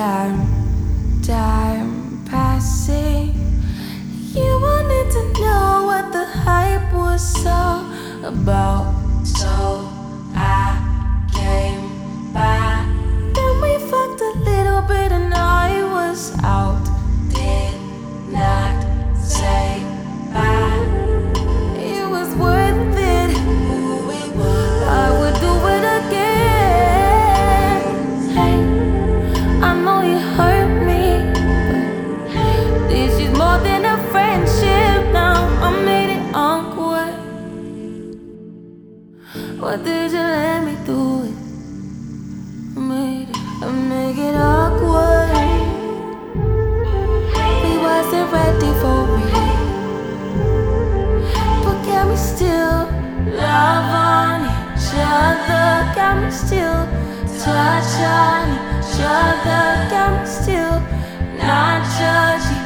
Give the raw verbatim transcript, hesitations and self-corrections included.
time, time passing. You wanted to know what the hype was all about, so I came by. Then we fucked a little bit and I was out. Did not say bye. It was worth it. I would do it again. Hey, I know you hurt me, but this is more than a friendship now. I made it awkward. Why did you let me do it? I made it, I make it awkward. We wasn't ready for it, but can we still love on each other? Can we still touch on each other? Can we still not judge each other?